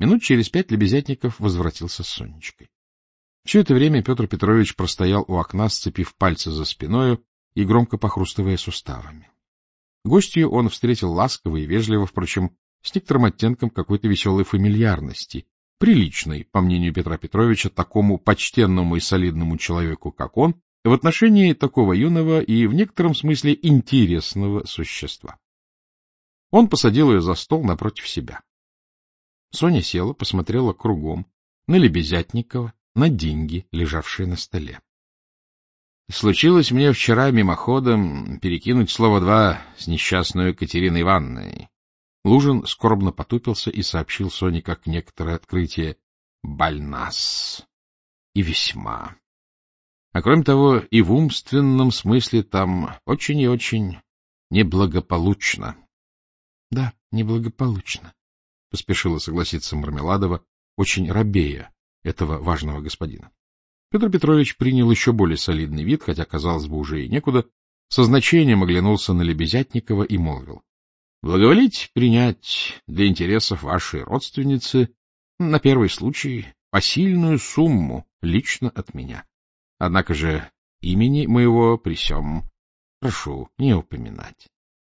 Минут через 5 Лебезятников возвратился с Сонечкой. Все это время Петр Петрович простоял у окна, сцепив пальцы за спиною и громко похрустывая суставами. Гостью он встретил ласково и вежливо, впрочем, с некоторым оттенком какой-то веселой фамильярности, приличной, по мнению Петра Петровича, такому почтенному и солидному человеку, как он, в отношении такого юного и в некотором смысле интересного существа. Он посадил ее за стол напротив себя. Соня села, посмотрела кругом, на Лебезятникова, на деньги, лежавшие на столе. Случилось мне вчера мимоходом перекинуть слово два с несчастной Екатериной Ивановной. Лужин скорбно потупился и сообщил Соне как некоторое открытие: больна-с. И весьма. А кроме того, и в умственном смысле там очень и очень неблагополучно. — Да, неблагополучно, — поспешила согласиться Мармеладова, очень робея этого важного господина. Петр Петрович принял еще более солидный вид, хотя, казалось бы, уже и некуда, со значением оглянулся на Лебезятникова и молвил: — Благоволите принять для интересов вашей родственницы на первый случай посильную сумму лично от меня. Однако же имени моего при сём прошу не упоминать.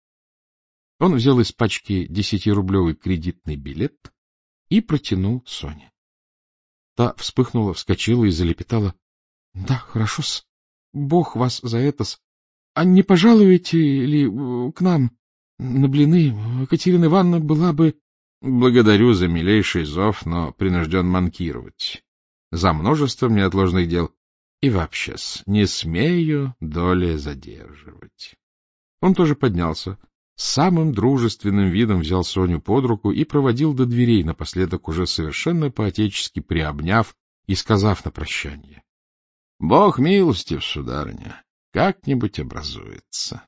Он взял из пачки 10-рублевый кредитный билет и протянул Соне. Та вспыхнула, вскочила и залепетала: — Да, хорошо-с. Бог вас за это-с. А не пожалуете ли к нам на блины? Екатерина Ивановна была бы... — Благодарю за милейший зов, но принужден манкировать. За множеством неотложных дел. И вообще-с, не смею доли задерживать. Он тоже поднялся, с самым дружественным видом взял Соню под руку и проводил до дверей, напоследок уже совершенно по-отечески приобняв и сказав на прощание: — Бог милостив, сударыня, как-нибудь образуется.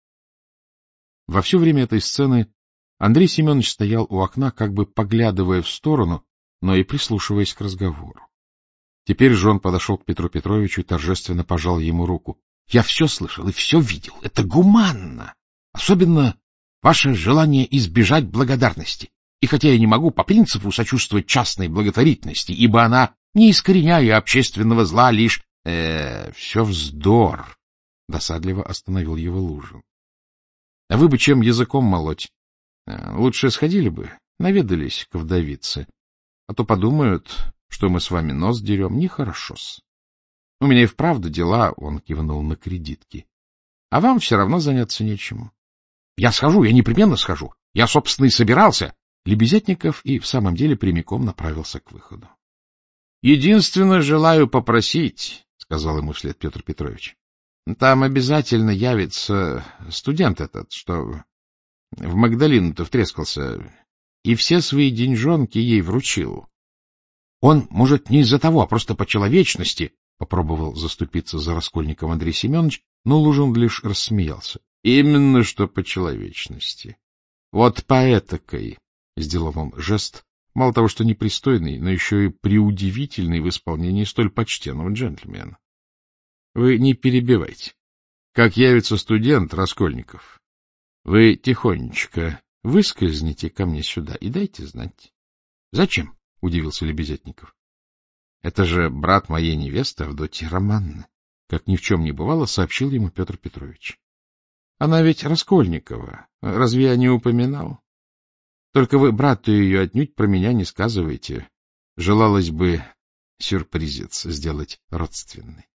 Во все время этой сцены Андрей Семенович стоял у окна, как бы поглядывая в сторону, но и прислушиваясь к разговору. Теперь же он подошел к Петру Петровичу и торжественно пожал ему руку. — Я все слышал и все видел. Это гуманно. Особенно ваше желание избежать благодарности. И хотя я не могу по принципу сочувствовать частной благотворительности, ибо она, не искореняя общественного зла, лишь... все вздор. Досадливо остановил его Лужин. — А вы бы чем языком молоть? Лучше сходили бы, наведались к вдовице. А то подумают, что мы с вами нос дерем. Нехорошо-с. У меня и вправду дела, — он кивнул на кредитки. А вам все равно заняться нечем. — Я схожу, я непременно схожу. Я, собственно, и собирался. Лебезятников и в самом деле прямиком направился к выходу. — Единственно желаю попросить, — сказал ему вслед Петр Петрович. — Там обязательно явится студент этот, что в Магдалину-то втрескался, и все свои деньжонки ей вручил. Он, может, не из-за того, а просто по человечности, — попробовал заступиться за Раскольников Андрей Семенович, но Лужин лишь рассмеялся. — Именно что по человечности. Вот по этакой, — сделал он жест, мало того, что непристойный, но еще и преудивительный в исполнении столь почтенного джентльмена. Вы не перебивайте. Как явится студент Раскольников, вы тихонечко выскользните ко мне сюда и дайте знать. — Зачем? — удивился Лебезятников. — Это же брат моей невесты Авдотьи Романовны, — как ни в чем не бывало, сообщил ему Петр Петрович. — Она ведь Раскольникова. Разве я не упоминал? Только вы брату ее отнюдь про меня не сказывайте. Желалось бы сюрпризец сделать родственный.